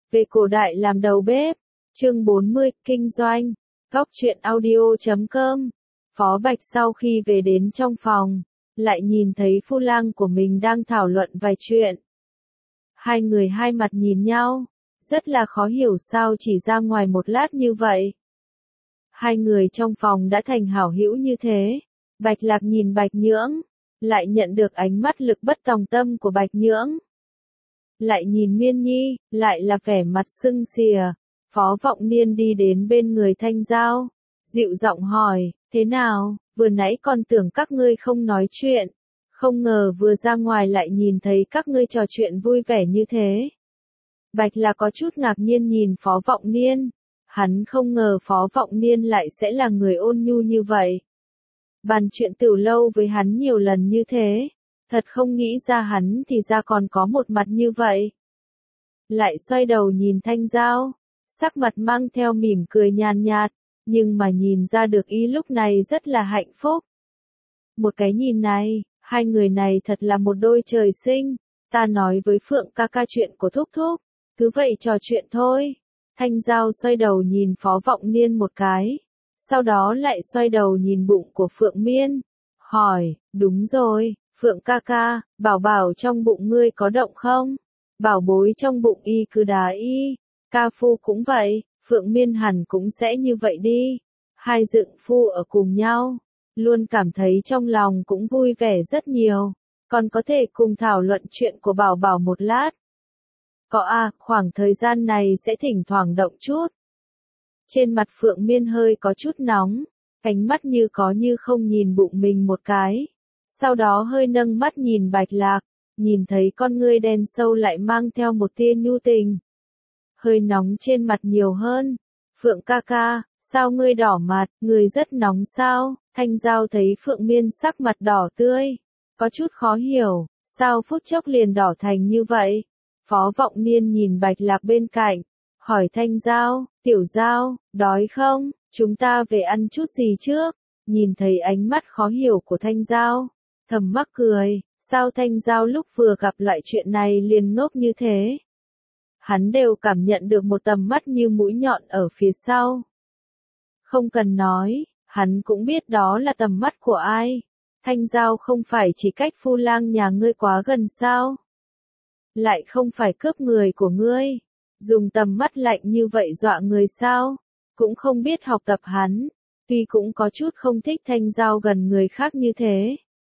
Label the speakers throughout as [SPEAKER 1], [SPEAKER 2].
[SPEAKER 1] Về cổ đại làm đầu bếp. Chương 40, Kinh doanh. Góc truyện audio.com. Phó Bạch sau khi về đến trong phòng, lại nhìn thấy phu lang của mình đang thảo luận vài chuyện. Hai người hai mặt nhìn nhau, rất là khó hiểu sao chỉ ra ngoài một lát như vậy. Hai người trong phòng đã thành hảo hữu như thế. Bạch Lạc nhìn Bạch Nhưỡng, lại nhận được ánh mắt lực bất tòng tâm của Bạch Nhưỡng. Lại nhìn Miên Nhi, lại là vẻ mặt sưng xìa. Phó Vọng Niên đi đến bên người Thanh Giao, dịu giọng hỏi, thế nào, vừa nãy còn tưởng các ngươi không nói chuyện, không ngờ vừa ra ngoài lại nhìn thấy các ngươi trò chuyện vui vẻ như thế. Bạch là có chút ngạc nhiên nhìn Phó Vọng Niên, hắn không ngờ Phó Vọng Niên lại sẽ là người ôn nhu như vậy. Bàn chuyện tiểu lâu với hắn nhiều lần như thế, thật không nghĩ ra hắn thì ra còn có một mặt như vậy. Lại xoay đầu nhìn Thanh Giao, sắc mặt mang theo mỉm cười nhàn nhạt, nhưng mà nhìn ra được ý lúc này rất là hạnh phúc. Một cái nhìn này, hai người này thật là một đôi trời sinh, ta nói với Phượng ca ca chuyện của Thúc Thúc, cứ vậy trò chuyện thôi. Thanh Giao xoay đầu nhìn Phó Vọng Niên một cái, sau đó lại xoay đầu nhìn bụng của Phượng Miên, hỏi, đúng rồi, Phượng ca ca, bảo bảo trong bụng ngươi có động không? Bảo bối trong bụng y cứ đá y, ca phu cũng vậy, Phượng Miên hẳn cũng sẽ như vậy đi. Hai dựng phu ở cùng nhau, luôn cảm thấy trong lòng cũng vui vẻ rất nhiều, còn có thể cùng thảo luận chuyện của bảo bảo một lát. Có khoảng thời gian này sẽ thỉnh thoảng động chút. Trên mặt Phượng Miên hơi có chút nóng, ánh mắt như có như không nhìn bụng mình một cái. Sau đó hơi nâng mắt nhìn Bạch Lạc, nhìn thấy con ngươi đen sâu lại mang theo một tia nhu tình. Hơi nóng trên mặt nhiều hơn. Phượng ca ca, sao ngươi đỏ mặt, ngươi rất nóng sao? Thanh Giao thấy Phượng Miên sắc mặt đỏ tươi, có chút khó hiểu, sao phút chốc liền đỏ thành như vậy? Phó Vọng Niên nhìn Bạch Lạc bên cạnh, hỏi Thanh Giao, tiểu Giao, đói không? Chúng ta về ăn chút gì trước? Nhìn thấy ánh mắt khó hiểu của Thanh Giao, thầm mắc cười, sao Thanh Giao lúc vừa gặp loại chuyện này liền ngốc như thế? Hắn đều cảm nhận được một tầm mắt như mũi nhọn ở phía sau. Không cần nói, hắn cũng biết đó là tầm mắt của ai. Thanh Giao không phải chỉ cách phu lang nhà ngươi quá gần sao? Lại không phải cướp người của ngươi. Dùng tầm mắt lạnh như vậy dọa người sao? Cũng không biết học tập hắn. Tuy cũng có chút không thích Thanh Giao gần người khác như thế.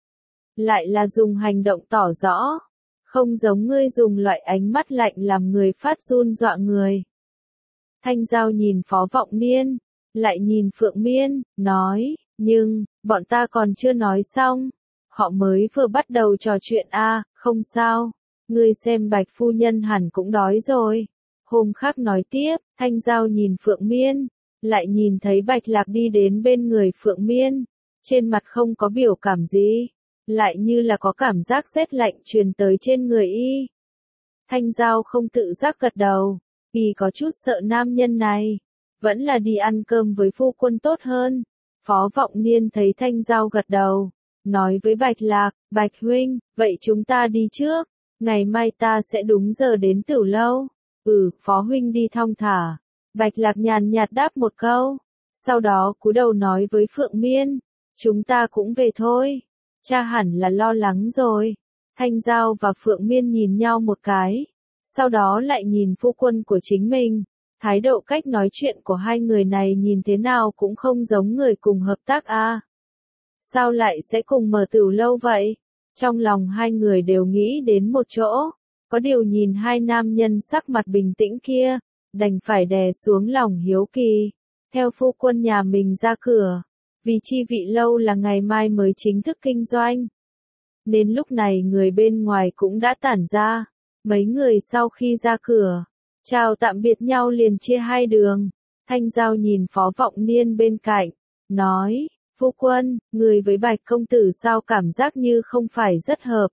[SPEAKER 1] Lại là dùng hành động tỏ rõ. Không giống ngươi dùng loại ánh mắt lạnh làm người phát run dọa người. Thanh Giao nhìn Phó Vọng Niên, lại nhìn Phượng Miên, nói, nhưng, bọn ta còn chưa nói xong. Họ mới vừa bắt đầu trò chuyện không sao. Ngươi xem Bạch phu nhân hẳn cũng đói rồi. Hôm khác nói tiếp, Thanh Giao nhìn Phượng Miên, lại nhìn thấy Bạch Lạc đi đến bên người Phượng Miên. Trên mặt không có biểu cảm gì, lại như là có cảm giác rét lạnh truyền tới trên người y. Thanh Giao không tự giác gật đầu, y có chút sợ nam nhân này, vẫn là đi ăn cơm với phu quân tốt hơn. Phó Vọng Niên thấy Thanh Giao gật đầu, nói với Bạch Lạc, Bạch huynh, vậy chúng ta đi trước, ngày mai ta sẽ đúng giờ đến Tiểu lâu. Phó huynh đi thong thả. Bạch Lạc nhàn nhạt đáp một câu, sau đó cúi đầu nói với Phượng Miên, chúng ta cũng về thôi. Cha hẳn là lo lắng rồi. Thanh Giao và Phượng Miên nhìn nhau một cái, sau đó lại nhìn phu quân của chính mình. Thái độ cách nói chuyện của hai người này nhìn thế nào cũng không giống người cùng hợp tác Sao lại sẽ cùng mở Tiểu lâu vậy? Trong lòng hai người đều nghĩ đến một chỗ, có điều nhìn hai nam nhân sắc mặt bình tĩnh kia, đành phải đè xuống lòng hiếu kỳ, theo phu quân nhà mình ra cửa. Vì chi vị lâu là ngày mai mới chính thức kinh doanh. Nên lúc này người bên ngoài cũng đã tản ra. Mấy người sau khi ra cửa, chào tạm biệt nhau liền chia hai đường. Thanh Giao nhìn Phó Vọng Niên bên cạnh, nói, phu quân, người với Bạch công tử sao cảm giác như không phải rất hợp.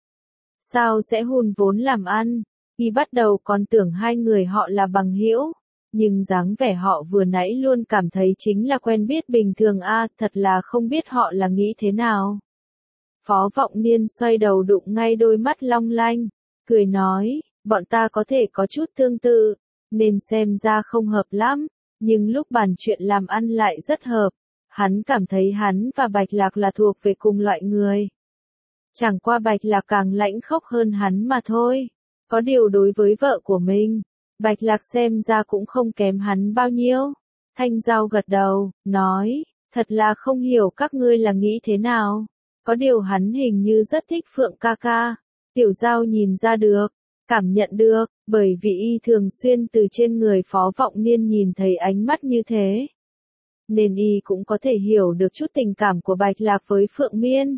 [SPEAKER 1] Sao sẽ hùn vốn làm ăn? Khi bắt đầu còn tưởng hai người họ là bằng hữu. Nhưng dáng vẻ họ vừa nãy luôn cảm thấy chính là quen biết bình thường thật là không biết họ là nghĩ thế nào. Phó Vọng Niên xoay đầu đụng ngay đôi mắt long lanh, cười nói, bọn ta có thể có chút tương tự, nên xem ra không hợp lắm, nhưng lúc bàn chuyện làm ăn lại rất hợp. Hắn cảm thấy hắn và Bạch Lạc là thuộc về cùng loại người. Chẳng qua Bạch Lạc càng lãnh khốc hơn hắn mà thôi. Có điều đối với vợ của mình, Bạch Lạc xem ra cũng không kém hắn bao nhiêu. Thanh Giao gật đầu, nói, thật là không hiểu các ngươi là nghĩ thế nào. Có điều hắn hình như rất thích Phượng ca ca. Tiểu Giao nhìn ra được, cảm nhận được, bởi vì y thường xuyên từ trên người Phó Vọng Niên nhìn thấy ánh mắt như thế. Nên y cũng có thể hiểu được chút tình cảm của Bạch Lạc với Phượng Miên.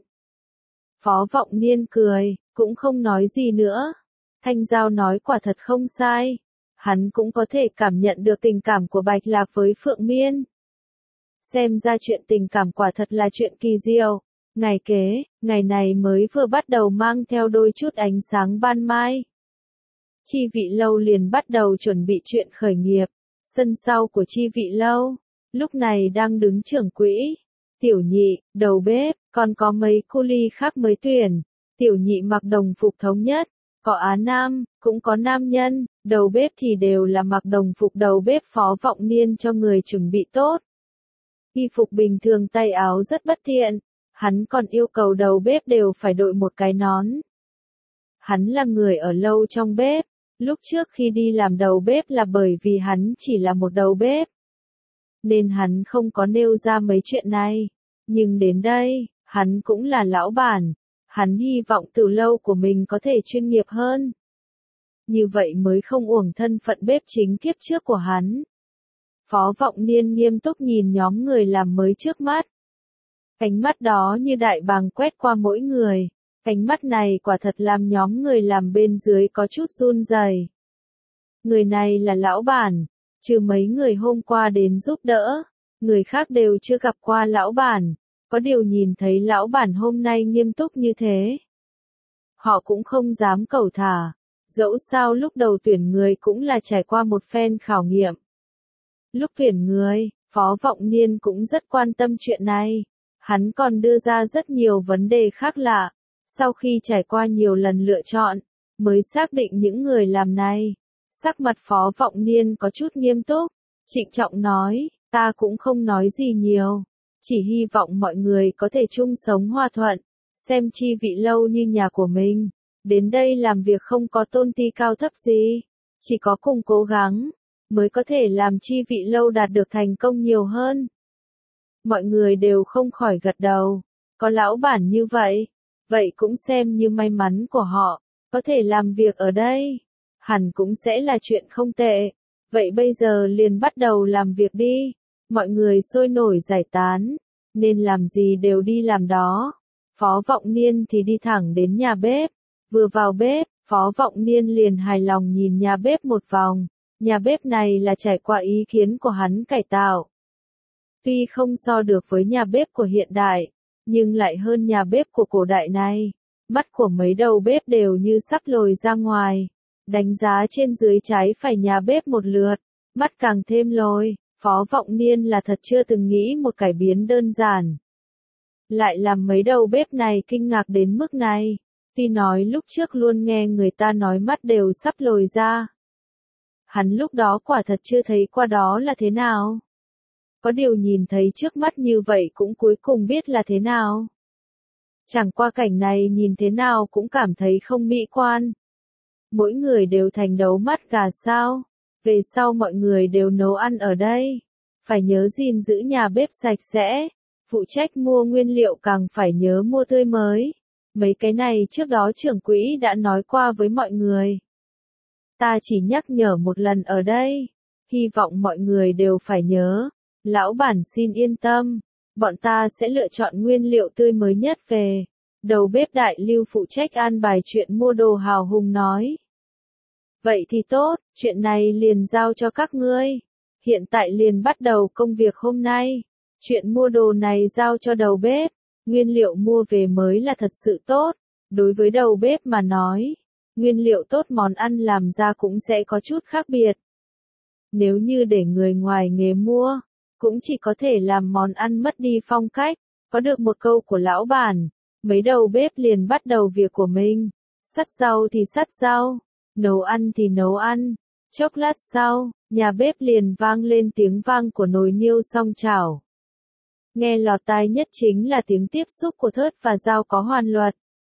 [SPEAKER 1] Phó Vọng Niên cười, cũng không nói gì nữa. Thanh Giao nói quả thật không sai. Hắn cũng có thể cảm nhận được tình cảm của Bạch Lạc với Phượng Miên. Xem ra chuyện tình cảm quả thật là chuyện kỳ diệu. Ngày kế, ngày này mới vừa bắt đầu mang theo đôi chút ánh sáng ban mai. Chi Vị Lâu liền bắt đầu chuẩn bị chuyện khởi nghiệp. Sân sau của Chi Vị Lâu, lúc này đang đứng trưởng quỹ. Tiểu Nhị, đầu bếp, còn có mấy cu ly khác mới tuyển. Tiểu Nhị mặc đồng phục thống nhất, có Á Nam, cũng có nam nhân, đầu bếp thì đều là mặc đồng phục đầu bếp Phó Vọng Niên cho người chuẩn bị tốt. Y phục bình thường tay áo rất bất tiện, hắn còn yêu cầu đầu bếp đều phải đội một cái nón. Hắn là người ở lâu trong bếp, lúc trước khi đi làm đầu bếp là bởi vì hắn chỉ là một đầu bếp. Nên hắn không có nêu ra mấy chuyện này, nhưng đến đây, hắn cũng là lão bản, hắn hy vọng từ lâu của mình có thể chuyên nghiệp hơn. Như vậy mới không uổng thân phận bếp chính kiếp trước của hắn. Phó Vọng Niên nghiêm túc nhìn nhóm người làm mới trước mắt. Ánh mắt đó như đại bàng quét qua mỗi người, ánh mắt này quả thật làm nhóm người làm bên dưới có chút run rẩy. Người này là lão bản, trừ mấy người hôm qua đến giúp đỡ, người khác đều chưa gặp qua lão bản, có điều nhìn thấy lão bản hôm nay nghiêm túc như thế. Họ cũng không dám cẩu thả, dẫu sao lúc đầu tuyển người cũng là trải qua một phen khảo nghiệm. Lúc tuyển người, Phó Vọng Niên cũng rất quan tâm chuyện này. Hắn còn đưa ra rất nhiều vấn đề khác lạ. Sau khi trải qua nhiều lần lựa chọn, mới xác định những người làm này. Sắc mặt Phó Vọng Niên có chút nghiêm túc, trịnh trọng nói, ta cũng không nói gì nhiều. Chỉ hy vọng mọi người có thể chung sống hòa thuận, xem Chi Vị Lâu như nhà của mình. Đến đây làm việc không có tôn ti cao thấp gì, chỉ có cùng cố gắng, mới có thể làm Chi Vị Lâu đạt được thành công nhiều hơn. Mọi người đều không khỏi gật đầu, có lão bản như vậy, vậy cũng xem như may mắn của họ, có thể làm việc ở đây, hẳn cũng sẽ là chuyện không tệ. Vậy bây giờ liền bắt đầu làm việc đi, mọi người sôi nổi giải tán, nên làm gì đều đi làm đó. Phó Vọng Niên thì đi thẳng đến nhà bếp, vừa vào bếp, Phó Vọng Niên liền hài lòng nhìn nhà bếp một vòng. Nhà bếp này là trải qua ý kiến của hắn cải tạo. Tuy không so được với nhà bếp của hiện đại, nhưng lại hơn nhà bếp của cổ đại này. Mắt của mấy đầu bếp đều như sắp lồi ra ngoài. Đánh giá trên dưới trái phải nhà bếp một lượt, mắt càng thêm lồi. Phó Vọng Niên là thật chưa từng nghĩ một cải biến đơn giản. Lại làm mấy đầu bếp này kinh ngạc đến mức này. Tuy nói lúc trước luôn nghe người ta nói mắt đều sắp lồi ra. Hắn lúc đó quả thật chưa thấy qua đó là thế nào. Có điều nhìn thấy trước mắt như vậy cũng cuối cùng biết là thế nào. Chẳng qua cảnh này nhìn thế nào cũng cảm thấy không mỹ quan. Mỗi người đều thành đấu mắt gà sao. Về sau mọi người đều nấu ăn ở đây. Phải nhớ gìn giữ nhà bếp sạch sẽ. Phụ trách mua nguyên liệu càng phải nhớ mua tươi mới. Mấy cái này trước đó trưởng quỹ đã nói qua với mọi người. Ta chỉ nhắc nhở một lần ở đây. Hy vọng mọi người đều phải nhớ. Lão bản xin yên tâm. Bọn ta sẽ lựa chọn nguyên liệu tươi mới nhất về. Đầu bếp Đại Lưu phụ trách an bài chuyện mua đồ hào hùng nói. Vậy thì tốt, chuyện này liền giao cho các ngươi. Hiện tại liền bắt đầu công việc hôm nay. Chuyện mua đồ này giao cho đầu bếp. Nguyên liệu mua về mới là thật sự tốt. Đối với đầu bếp mà nói, nguyên liệu tốt món ăn làm ra cũng sẽ có chút khác biệt. Nếu như để người ngoài nghề mua, cũng chỉ có thể làm món ăn mất đi phong cách. Có được một câu của lão bản, mấy đầu bếp liền bắt đầu việc của mình. Sắt rau thì sắt rau, nấu ăn thì nấu ăn. Chốc lát sau, nhà bếp liền vang lên tiếng vang của nồi niêu song chảo. Nghe lọt tai nhất chính là tiếng tiếp xúc của thớt và dao có hoàn luật.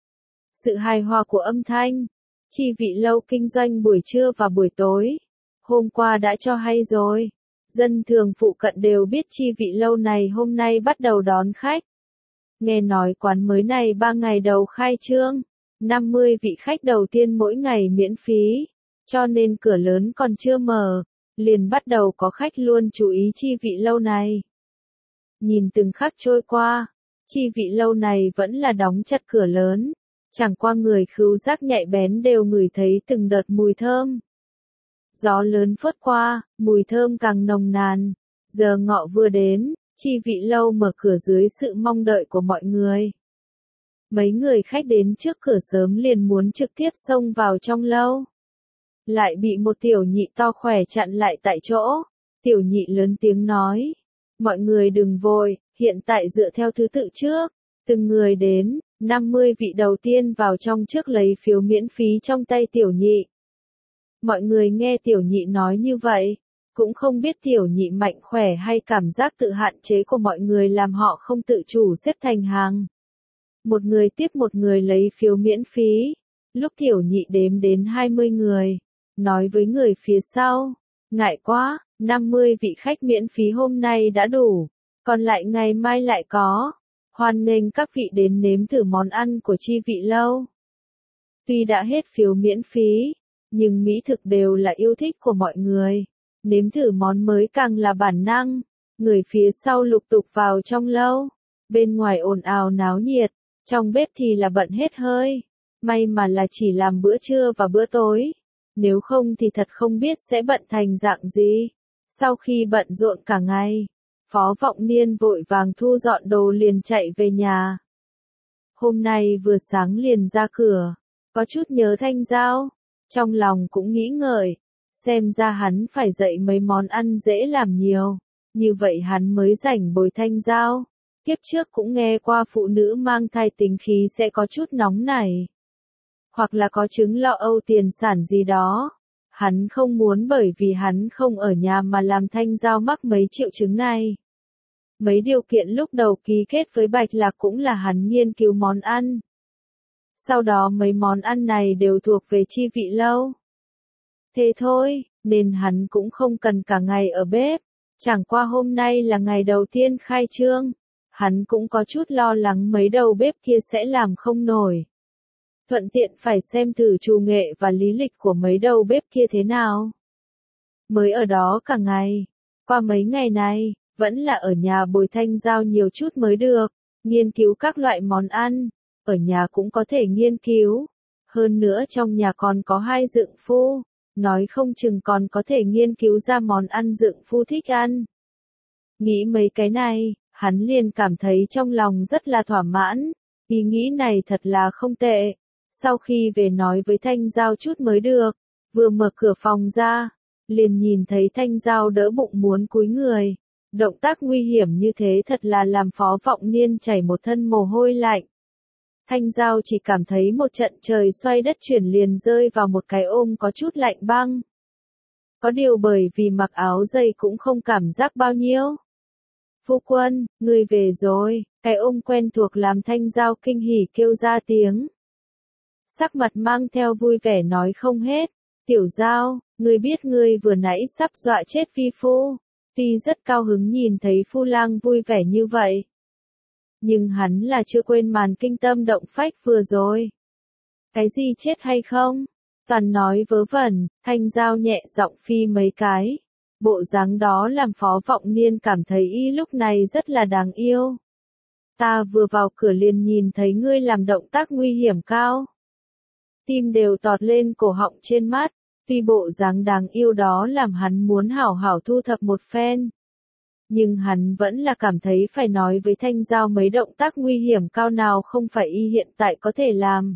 [SPEAKER 1] Sự hài hòa của âm thanh. Chi vị lâu kinh doanh buổi trưa và buổi tối. Hôm qua đã cho hay rồi. Dân thường phụ cận đều biết chi vị lâu này hôm nay bắt đầu đón khách. Nghe nói quán mới này 3 ngày đầu khai trương. 50 vị khách đầu tiên mỗi ngày miễn phí. Cho nên cửa lớn còn chưa mở. Liền bắt đầu có khách luôn chú ý chi vị lâu này. Nhìn từng khắc trôi qua. Chi vị lâu này vẫn là đóng chặt cửa lớn. Chẳng qua người khứu giác nhạy bén đều ngửi thấy từng đợt mùi thơm. Gió lớn phớt qua, mùi thơm càng nồng nàn. Giờ ngọ vừa đến, chi vị lâu mở cửa dưới sự mong đợi của mọi người. Mấy người khách đến trước cửa sớm liền muốn trực tiếp xông vào trong lâu. Lại bị một tiểu nhị to khỏe chặn lại tại chỗ. Tiểu nhị lớn tiếng nói. Mọi người đừng vội, hiện tại dựa theo thứ tự trước. Từng người đến, 50 vị đầu tiên vào trong trước lấy phiếu miễn phí trong tay tiểu nhị. Mọi người nghe tiểu nhị nói như vậy, cũng không biết tiểu nhị mạnh khỏe hay cảm giác tự hạn chế của mọi người làm họ không tự chủ xếp thành hàng. Một người tiếp một người lấy phiếu miễn phí. Lúc tiểu nhị đếm đến 20 người, nói với người phía sau, ngại quá, 50 vị khách miễn phí hôm nay đã đủ, còn lại ngày mai lại có. Hoan nghênh các vị đến nếm thử món ăn của chi vị lâu. Tuy đã hết phiếu miễn phí, nhưng mỹ thực đều là yêu thích của mọi người. Nếm thử món mới càng là bản năng. Người phía sau lục tục vào trong lâu. Bên ngoài ồn ào náo nhiệt, trong bếp thì là bận hết hơi. May mà là chỉ làm bữa trưa và bữa tối. Nếu không thì thật không biết sẽ bận thành dạng gì. Sau khi bận rộn cả ngày, Phó Vọng Niên vội vàng thu dọn đồ liền chạy về nhà. Hôm nay vừa sáng liền ra cửa, có chút nhớ Thanh Giao, trong lòng cũng nghĩ ngợi, xem ra hắn phải dạy mấy món ăn dễ làm nhiều, như vậy hắn mới rảnh bồi Thanh Giao. Kiếp trước cũng nghe qua phụ nữ mang thai tính khí sẽ có chút nóng nảy, hoặc là có chứng lo âu tiền sản gì đó. Hắn không muốn bởi vì hắn không ở nhà mà làm Thanh Giao mắc mấy triệu chứng này. Mấy điều kiện lúc đầu ký kết với Bạch Lạc cũng là hắn nghiên cứu món ăn. Sau đó mấy món ăn này đều thuộc về chi vị lâu. Thế thôi, nên hắn cũng không cần cả ngày ở bếp. Chẳng qua hôm nay là ngày đầu tiên khai trương. Hắn cũng có chút lo lắng mấy đầu bếp kia sẽ làm không nổi. Thuận tiện phải xem thử trù nghệ và lý lịch của mấy đầu bếp kia thế nào. Mới ở đó cả ngày. Qua mấy ngày này, vẫn là ở nhà bồi Thanh Giao nhiều chút mới được. Nghiên cứu các loại món ăn. Ở nhà cũng có thể nghiên cứu. Hơn nữa trong nhà còn có 2 dượng phu. Nói không chừng còn có thể nghiên cứu ra món ăn dượng phu thích ăn. Nghĩ mấy cái này, hắn liền cảm thấy trong lòng rất là thỏa mãn. Ý nghĩ này thật là không tệ. Sau khi về nói với Thanh Giao chút mới được, vừa mở cửa phòng ra, liền nhìn thấy Thanh Giao đỡ bụng muốn cúi người. Động tác nguy hiểm như thế thật là làm Phó Vọng Niên chảy một thân mồ hôi lạnh. Thanh Giao chỉ cảm thấy một trận trời xoay đất chuyển liền rơi vào một cái ôm có chút lạnh băng. Có điều bởi vì mặc áo dày cũng không cảm giác bao nhiêu. Phu quân, người về rồi, cái ôm quen thuộc làm Thanh Giao kinh hỉ kêu ra tiếng. Sắc mặt mang theo vui vẻ nói không hết. Tiểu Giao, ngươi biết ngươi vừa nãy sắp dọa chết vi phu. Tuy rất cao hứng nhìn thấy phu lang vui vẻ như vậy. Nhưng hắn là chưa quên màn kinh tâm động phách vừa rồi. Cái gì chết hay không? Toàn nói vớ vẩn, Thanh Giao nhẹ giọng phi mấy cái. Bộ dáng đó làm Phó Vọng Niên cảm thấy y lúc này rất là đáng yêu. Ta vừa vào cửa liền nhìn thấy ngươi làm động tác nguy hiểm cao. Tim đều tọt lên cổ họng trên mắt, tuy bộ dáng đáng yêu đó làm hắn muốn hảo hảo thu thập một phen. Nhưng hắn vẫn là cảm thấy phải nói với Thanh Giao mấy động tác nguy hiểm cao nào không phải y hiện tại có thể làm.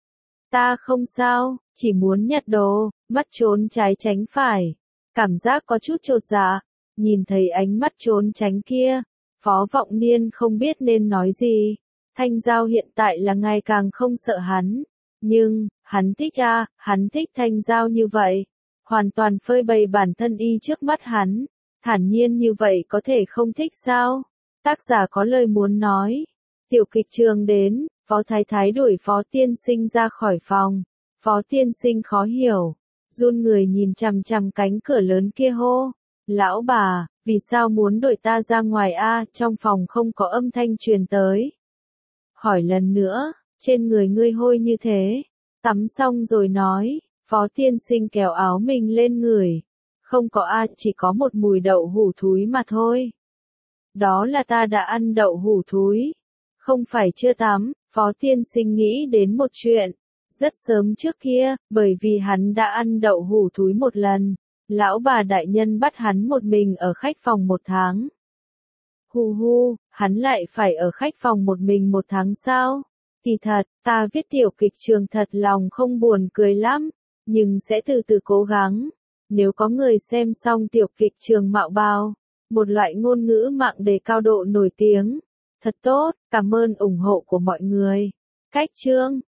[SPEAKER 1] Ta không sao, chỉ muốn nhặt đồ, mắt trốn trái tránh phải. Cảm giác có chút chột dạ, nhìn thấy ánh mắt trốn tránh kia, Phó Vọng Niên không biết nên nói gì. Thanh Giao hiện tại là ngày càng không sợ hắn. Nhưng, hắn thích hắn thích Thanh Giao như vậy. hoàn toàn phơi bày bản thân y trước mắt hắn, thản nhiên như vậy có thể không thích sao? Tác giả có lời muốn nói. Tiểu kịch trường đến, Phó Thái Thái đuổi Phó Tiên Sinh ra khỏi phòng. Phó Tiên Sinh khó hiểu, run người nhìn chằm chằm cánh cửa lớn kia hô. Lão bà, vì sao muốn đuổi ta ra ngoài a? Trong phòng không có âm thanh truyền tới. Hỏi lần nữa, trên người ngươi hôi như thế. Tắm xong rồi nói, Phó Tiên Sinh kéo áo mình lên người. Không có a, chỉ có một mùi đậu hủ thúi mà thôi. Đó là ta đã ăn đậu hủ thúi. Không phải chưa tắm, Phó Tiên Sinh nghĩ đến một chuyện. Rất sớm trước kia, bởi vì hắn đã ăn đậu hủ thúi một lần, lão bà đại nhân bắt hắn một mình ở khách phòng 1 tháng. Hu hu, hắn lại phải ở khách phòng một mình 1 tháng sao? Kỳ thật, ta viết tiểu kịch trường thật lòng không buồn cười lắm, nhưng sẽ từ từ cố gắng. Nếu có người xem xong tiểu kịch trường Mạo Bao, một loại ngôn ngữ mạng đề cao độ nổi tiếng. Thật tốt, cảm ơn ủng hộ của mọi người. Cách chương